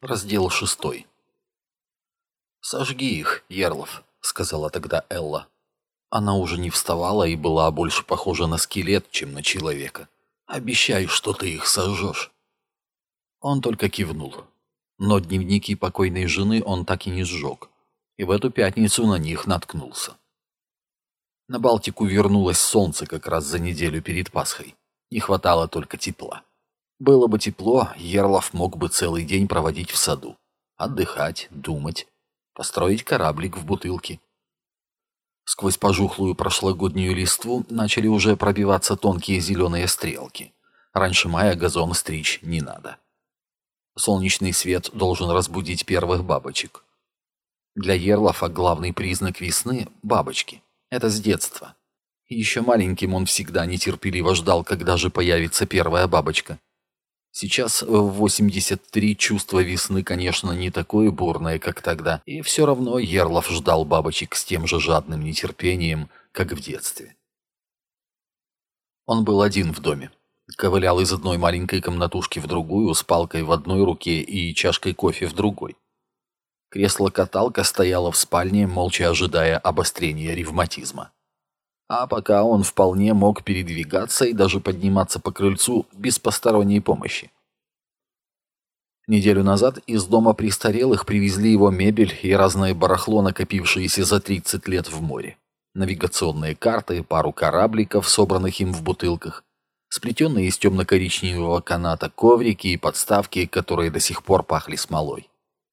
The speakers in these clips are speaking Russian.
Раздел 6. «Сожги их, Ярлов», — сказала тогда Элла. Она уже не вставала и была больше похожа на скелет, чем на человека. «Обещай, что ты их сожжешь». Он только кивнул. Но дневники покойной жены он так и не сжег. И в эту пятницу на них наткнулся. На Балтику вернулось солнце как раз за неделю перед Пасхой. Не хватало только тепла. Было бы тепло, Ярлов мог бы целый день проводить в саду. Отдыхать, думать, построить кораблик в бутылке. Сквозь пожухлую прошлогоднюю листву начали уже пробиваться тонкие зеленые стрелки. Раньше мая газон стричь не надо. Солнечный свет должен разбудить первых бабочек. Для Ярлова главный признак весны – бабочки. Это с детства. И еще маленьким он всегда нетерпеливо ждал, когда же появится первая бабочка. Сейчас в 83 чувство весны, конечно, не такое бурное, как тогда, и все равно Ярлов ждал бабочек с тем же жадным нетерпением, как в детстве. Он был один в доме. Ковылял из одной маленькой комнатушки в другую с палкой в одной руке и чашкой кофе в другой. Кресло-каталка стояло в спальне, молча ожидая обострения ревматизма. А пока он вполне мог передвигаться и даже подниматься по крыльцу без посторонней помощи. Неделю назад из дома престарелых привезли его мебель и разное барахло, накопившееся за 30 лет в море. Навигационные карты, пару корабликов, собранных им в бутылках, сплетенные из темно-коричневого каната коврики и подставки, которые до сих пор пахли смолой.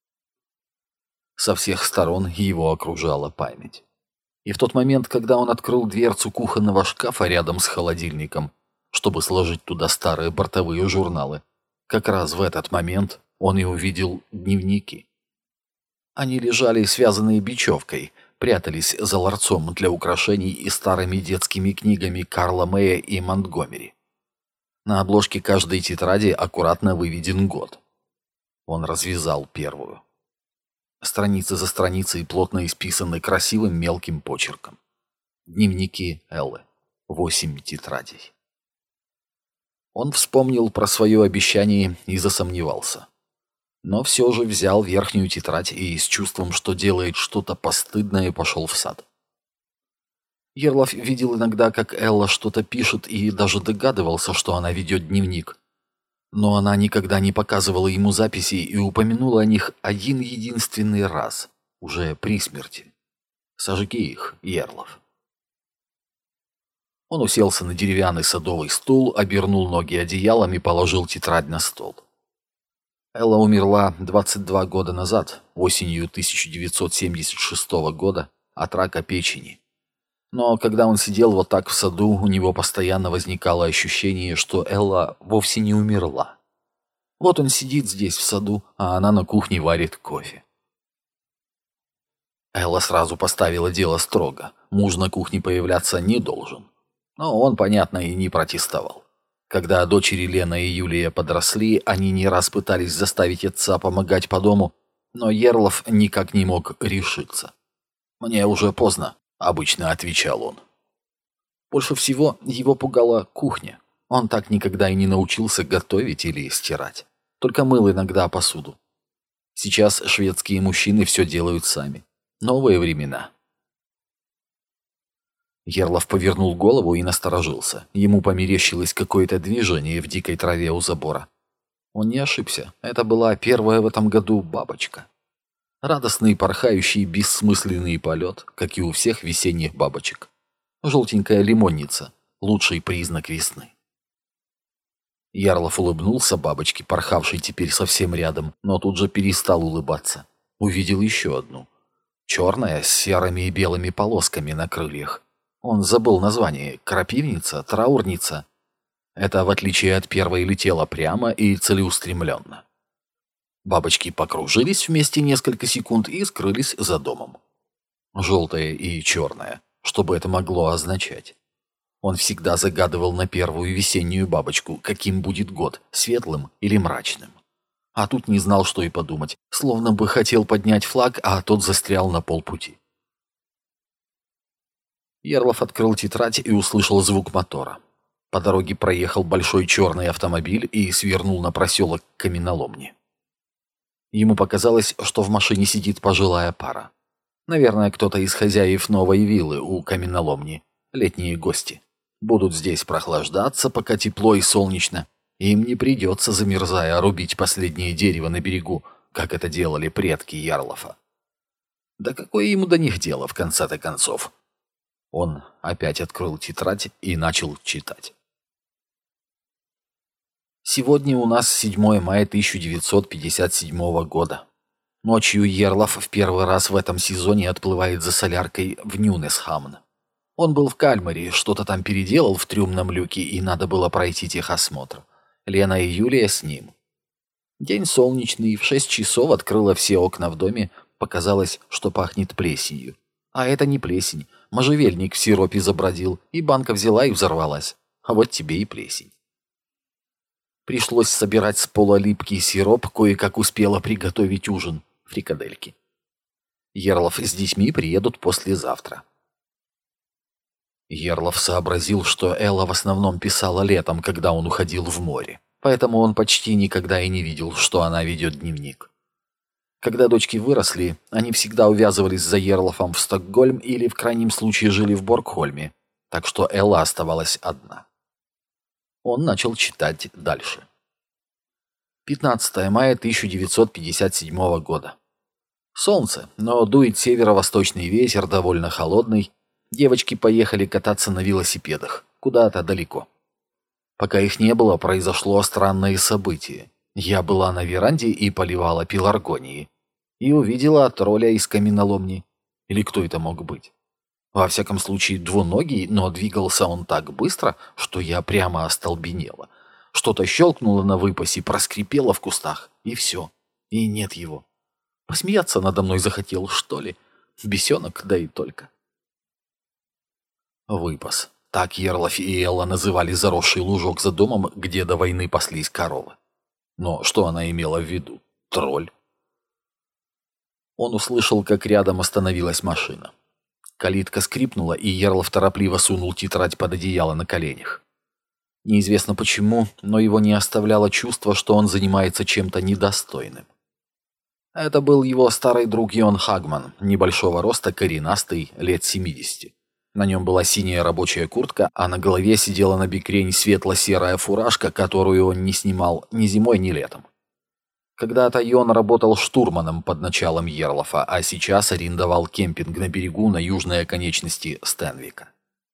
Со всех сторон его окружала память. И в тот момент, когда он открыл дверцу кухонного шкафа рядом с холодильником, чтобы сложить туда старые бортовые журналы, как раз в этот момент он и увидел дневники. Они лежали связанные бечевкой, прятались за ларцом для украшений и старыми детскими книгами Карла Мэя и Монтгомери. На обложке каждой тетради аккуратно выведен год. Он развязал первую. Страницы за страницей плотно исписаны красивым мелким почерком. Дневники Эллы. 8 тетрадей. Он вспомнил про свое обещание и засомневался. Но все же взял верхнюю тетрадь и с чувством, что делает что-то постыдное, пошел в сад. Ярлов видел иногда, как Элла что-то пишет, и даже догадывался, что она ведет дневник. Но она никогда не показывала ему записи и упомянула о них один единственный раз, уже при смерти. «Сожги их, Ярлов». Он уселся на деревянный садовый стул, обернул ноги одеялом и положил тетрадь на стол. Элла умерла 22 года назад, осенью 1976 года, от рака печени. Но когда он сидел вот так в саду, у него постоянно возникало ощущение, что Элла вовсе не умерла. Вот он сидит здесь в саду, а она на кухне варит кофе. Элла сразу поставила дело строго. Муж на кухне появляться не должен. Но он, понятно, и не протестовал. Когда дочери Лена и Юлия подросли, они не раз пытались заставить отца помогать по дому, но Ярлов никак не мог решиться. «Мне уже поздно», — обычно отвечал он. Больше всего его пугала кухня. Он так никогда и не научился готовить или стирать. Только мыл иногда посуду. Сейчас шведские мужчины все делают сами. Новые времена. Ярлов повернул голову и насторожился. Ему померещилось какое-то движение в дикой траве у забора. Он не ошибся. Это была первая в этом году бабочка. Радостный, порхающий, бессмысленный полет, как и у всех весенних бабочек. Желтенькая лимонница – лучший признак весны. Ярлов улыбнулся бабочке, порхавшей теперь совсем рядом, но тут же перестал улыбаться. Увидел еще одну. Черная, с серыми и белыми полосками на крыльях. Он забыл название. Крапивница, траурница. Это, в отличие от первой, летела прямо и целеустремленно. Бабочки покружились вместе несколько секунд и скрылись за домом. Желтая и черная. Что бы это могло означать? Он всегда загадывал на первую весеннюю бабочку, каким будет год, светлым или мрачным. А тут не знал, что и подумать, словно бы хотел поднять флаг, а тот застрял на полпути. Ярлов открыл тетрадь и услышал звук мотора. По дороге проехал большой черный автомобиль и свернул на проселок каменоломни. Ему показалось, что в машине сидит пожилая пара. Наверное, кто-то из хозяев новой виллы у каменоломни. Летние гости. Будут здесь прохлаждаться, пока тепло и солнечно. Им не придется, замерзая, рубить последнее дерево на берегу, как это делали предки Ярлофа. Да какое ему до них дело, в конце-то концов? Он опять открыл тетрадь и начал читать. Сегодня у нас 7 мая 1957 года. Ночью Ярлов в первый раз в этом сезоне отплывает за соляркой в Нюнесхамн. Он был в Кальмаре, что-то там переделал в трюмном люке, и надо было пройти техосмотр. Лена и Юлия с ним. День солнечный, в 6 часов открыла все окна в доме, показалось, что пахнет плесенью. А это не плесень, можжевельник в сиропе забродил, и банка взяла и взорвалась. А вот тебе и плесень. Пришлось собирать с пола липкий сироп, кое-как успела приготовить ужин, фрикадельки. Ярлов с детьми приедут послезавтра. Ярлов сообразил, что Элла в основном писала летом, когда он уходил в море, поэтому он почти никогда и не видел, что она ведет дневник. Когда дочки выросли, они всегда увязывались за Ярлофом в Стокгольм или в крайнем случае жили в Боргхольме, так что Элла оставалась одна. Он начал читать дальше. 15 мая 1957 года. Солнце, но дует северо-восточный ветер, довольно холодный. Девочки поехали кататься на велосипедах, куда-то далеко. Пока их не было, произошло странное событие. Я была на веранде и поливала пеларгонии. И увидела тролля из каменоломни. Или кто это мог быть? Во всяком случае, двуногий, но двигался он так быстро, что я прямо остолбенела. Что-то щелкнуло на выпасе, проскрипело в кустах, и все. И нет его. Посмеяться надо мной захотел, что ли? Бесенок, да и только. Выпас. Так Ярлов и Элла называли заросший лужок за домом, где до войны паслись коровы. Но что она имела в виду? Тролль. Он услышал, как рядом остановилась машина. Калитка скрипнула, и Ярлов торопливо сунул тетрадь под одеяло на коленях. Неизвестно почему, но его не оставляло чувство, что он занимается чем-то недостойным. Это был его старый друг Йон Хагман, небольшого роста, коренастый, лет 70. На нем была синяя рабочая куртка, а на голове сидела на бекрень светло-серая фуражка, которую он не снимал ни зимой, ни летом. Когда-то Йон работал штурманом под началом Ярлофа, а сейчас арендовал кемпинг на берегу на южной оконечности Стенвика.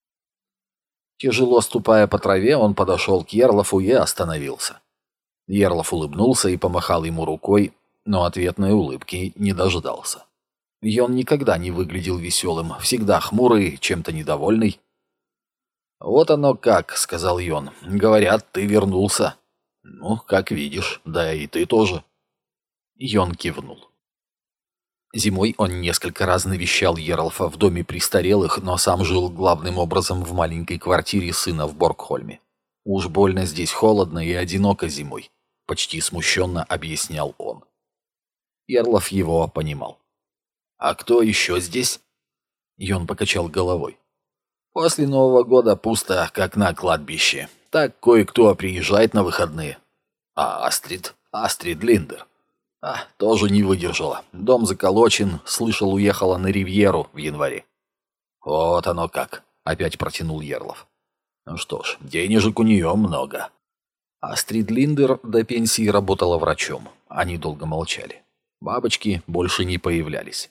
Тяжело ступая по траве, он подошел к Ярлофу и остановился. Ярлов улыбнулся и помахал ему рукой, но ответной улыбки не дождался. Йон никогда не выглядел веселым, всегда хмурый, чем-то недовольный. «Вот оно как», — сказал Йон. «Говорят, ты вернулся». «Ну, как видишь, да и ты тоже». Йон кивнул. Зимой он несколько раз навещал Ярлофа в доме престарелых, но сам жил главным образом в маленькой квартире сына в Боргхольме. «Уж больно здесь холодно и одиноко зимой», — почти смущенно объяснял он. Ярлов его понимал. «А кто еще здесь?» Йон покачал головой. «После Нового года пусто, как на кладбище. Так кое-кто приезжает на выходные. А Астрид Линдер. Тоже не выдержала. Дом заколочен, слышал, уехала на Ривьеру в январе». «Вот оно как», — опять протянул Ярлов. «Ну что ж, денежек у нее много». Астрид Линдер до пенсии работала врачом. Они долго молчали. Бабочки больше не появлялись.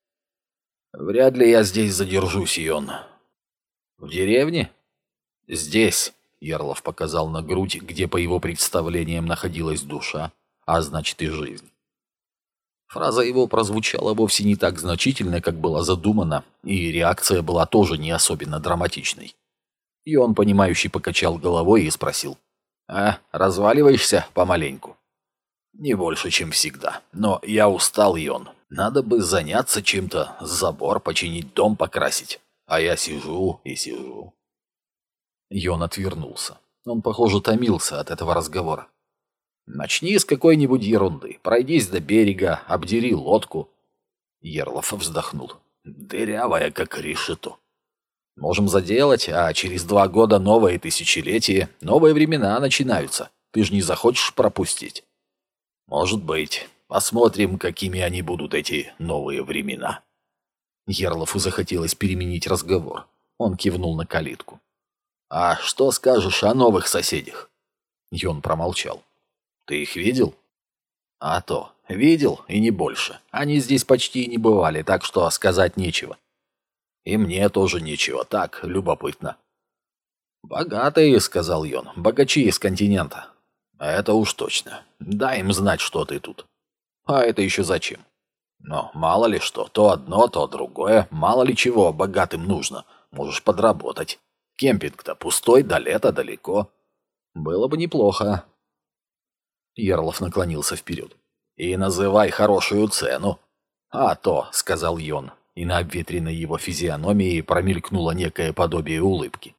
«Вряд ли я здесь задержусь, Йон». «В деревне?» «Здесь», — Ярлов показал на грудь, где по его представлениям находилась душа, а значит и жизнь. Фраза его прозвучала вовсе не так значительно, как было задумано, и реакция была тоже не особенно драматичной. И он, понимающий, покачал головой и спросил: разваливаешься помаленьку?» «Не больше, чем всегда. Но я устал, Йон. Надо бы заняться чем-то, забор починить, дом покрасить. А я сижу и сижу». Йон отвернулся. Он, похоже, томился от этого разговора. «Начни с какой-нибудь ерунды. Пройдись до берега, обдери лодку». Ярлов вздохнул. «Дырявая, как решето». «Можем заделать, а через 2 года новое тысячелетие, новые времена начинаются. Ты ж не захочешь пропустить?» «Может быть. Посмотрим, какими они будут, эти новые времена». Ерлофу захотелось переменить разговор. Он кивнул на калитку. «А что скажешь о новых соседях?» Йон промолчал. «Ты их видел?» «А то. Видел, и не больше. Они здесь почти не бывали, так что сказать нечего». «И мне тоже нечего. Так, любопытно». «Богатые», — сказал Йон, — «богачи из континента». «Это уж точно. Дай им знать, что ты тут». «А это еще зачем?» «Но мало ли что, то одно, то другое, мало ли чего богатым нужно. Можешь подработать. Кемпинг-то пустой, до лета далеко». «Было бы неплохо». Ерлов наклонился вперед. «И называй хорошую цену». «А то», — сказал Йон, и на обветренной его физиономии промелькнуло некое подобие улыбки.